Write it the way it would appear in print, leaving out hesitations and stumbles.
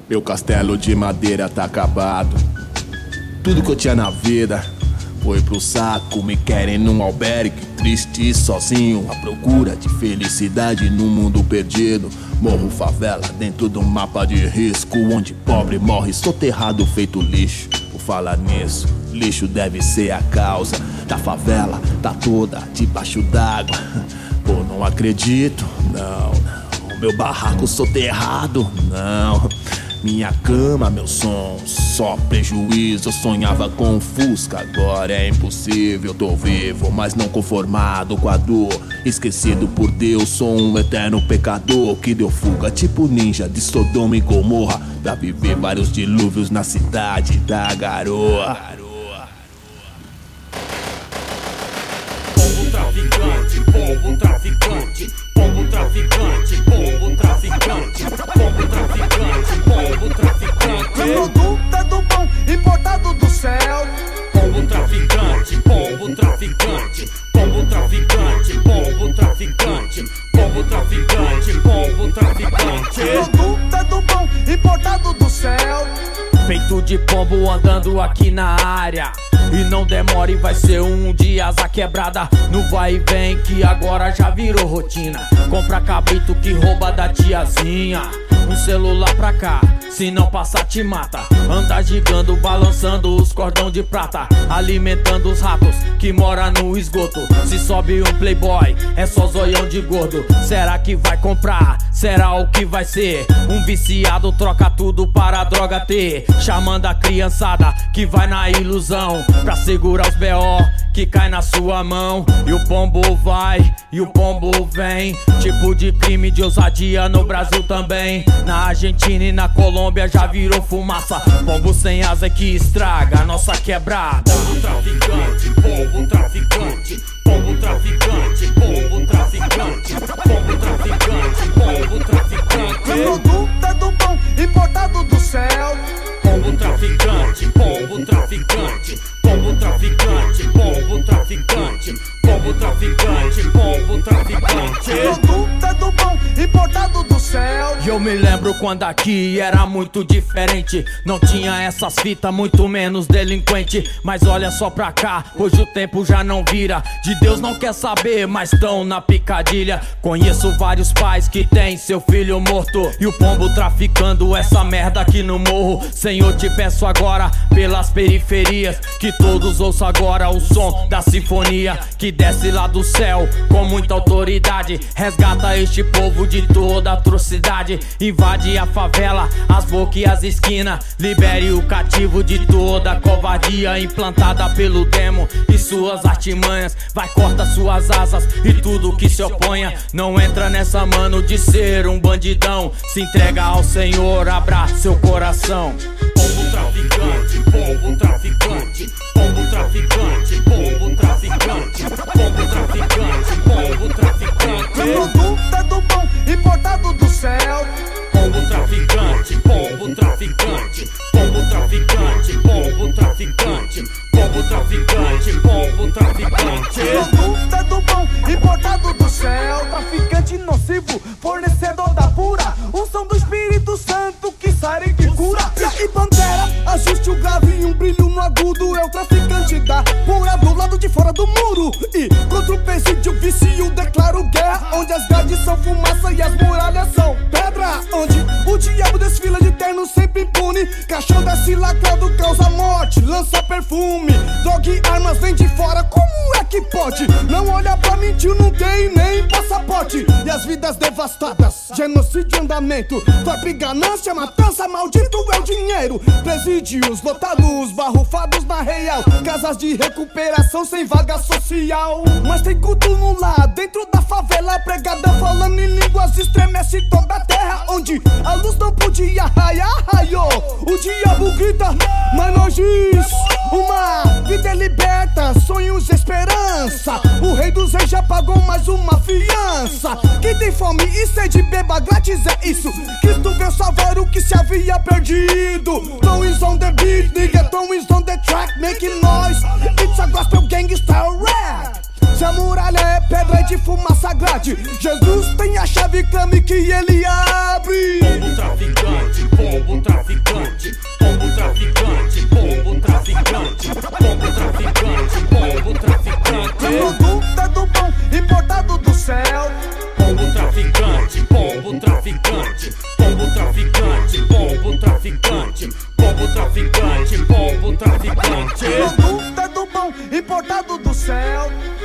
Meu castelo de madeira tá acabado. Tudo que eu tinha na vida foi pro saco. Me querem num albergue, triste e sozinho, à procura de felicidade num mundo perdido. Morro favela dentro do mapa de risco, onde pobre morre soterrado feito lixo. Por falar nisso, lixo deve ser a causa da favela, tá toda debaixo d'água. Pô, não acredito, não. Meu barraco soterrado, não. Minha cama, meu som, só prejuízo. Eu sonhava com um Fusca, agora é impossível. Tô vivo, mas não conformado com a dor. Esquecido por Deus, sou um eterno pecador que deu fuga tipo ninja de Sodoma e Gomorra, pra viver vários dilúvios na cidade da garoa. Pombo traficante, pombo traficante, pombo traficante, pombo traficante, pombo traficante, pombo traficante. Meu produto é do bom, importado do céu. Pombo traficante, pombo traficante, pombo traficante, pombo traficante, pombo traficante, pombo traficante. Meu produto é do bom, importado do céu. Peito de pombo andando aqui na área. E não demore, vai ser um dia asa quebrada. No vai e vem que agora já virou rotina. Compra cabrito que rouba da tiazinha. Um celular pra cá, se não passar te mata. Anda gigando, balançando os cordão de prata, alimentando os ratos que mora no esgoto. Se sobe um playboy, é só zoião de gordo. Será que vai comprar? Será o que vai ser? Um viciado troca tudo para a droga ter. Chamando a criançada que vai na ilusão, pra segurar os B.O. que cai na sua mão. E o pombo vai, e o pombo vem. Tipo de crime de ousadia no Brasil também. Na Argentina e na Colômbia já virou fumaça. Pombo sem asa é que estraga a nossa quebrada. Pombo traficante, pombo traficante, pombo traficante, pombo traficante, pombo traficante, pombo traficante. Meu produto é do bom, importado do céu. Pombo traficante, pombo traficante, pombo traficante, pombo traficante, pombo traficante, pombo traficante. Meu produto é do bom, importado do céu. E eu me lembro quando aqui era muito diferente. Não tinha essas fitas, muito menos delinquente. Mas olha só pra cá, hoje o tempo já não vira. De Deus não quer saber, mas tão na picadilha. Conheço vários pais que têm seu filho morto, e o pombo traficando essa merda aqui no morro. Senhor, te peço agora, pelas periferias, que todos ouçam agora o som da sinfonia que desce lá do céu com muita autoridade. Resgata este povo de toda atrocidade. Invade a favela, as bocas e as esquinas. Libere o cativo de toda a covardia implantada pelo demo e suas artimanhas. Vai, corta suas asas e tudo que se oponha. Não entra nessa, mano, de ser um bandidão. Se entrega ao Senhor, abra seu coração. Pombo traficante, pombo traficante, pombo traficante, pombo traficante, pombo traficante, pombo traficante. Meu produto é do bom, importado do céu. Pombo traficante, pombo traficante, pombo traficante, pombo traficante, pombo traficante, pombo traficante. Meu produto é do bom, importado do céu. Traficante nocivo, fornecedor da pura unção do Espírito Santo que sai que cura. E Pantera, ajuste o grave e um brilho no agudo. É o traficante da pura do lado de fora do muro. E contra o presídio, vício, declaro guerra. Onde as grades são fumaça e as muralhas são pedra. Onde o diabo desfila de terno sempre impune. Caixão desce lacrado, causa morte, lança perfume. Droga e armas vem de fora, como é que pode? Não olha pra mentir, não tem nem passaporte. E as vidas devastadas, genocídio em andamento. Torpe ganância, matança, maldito é o dinheiro. Presídios lotados, barrufados na real. Casas de recuperação sem vaga social. Mas tem culto no lar, dentro da favela. Pregada falando em línguas, estremece toda a terra. Onde a luz não podia raiar, raiou. O diabo grita, mano giz. Uma vida liberta, sonhos, esperança. O rei dos reis já pagou mais uma fiança. Quem tem fome e sede, beba grátis, é isso. Cristo veio salvar o que se havia perdido. Tom is on the beat, nigga, Tom is on the track, making noise. It's a gospel gangsta rap. Se a muralha é pedra e de fumaça grade, Jesus tem a chave, clame que ele abre. Pombo traficante, pombo traficante. importado do céu. Pombo traficante, pombo traficante, pombo traficante, pombo traficante, pombo traficante, pombo traficante. Produto é do bom, importado do céu.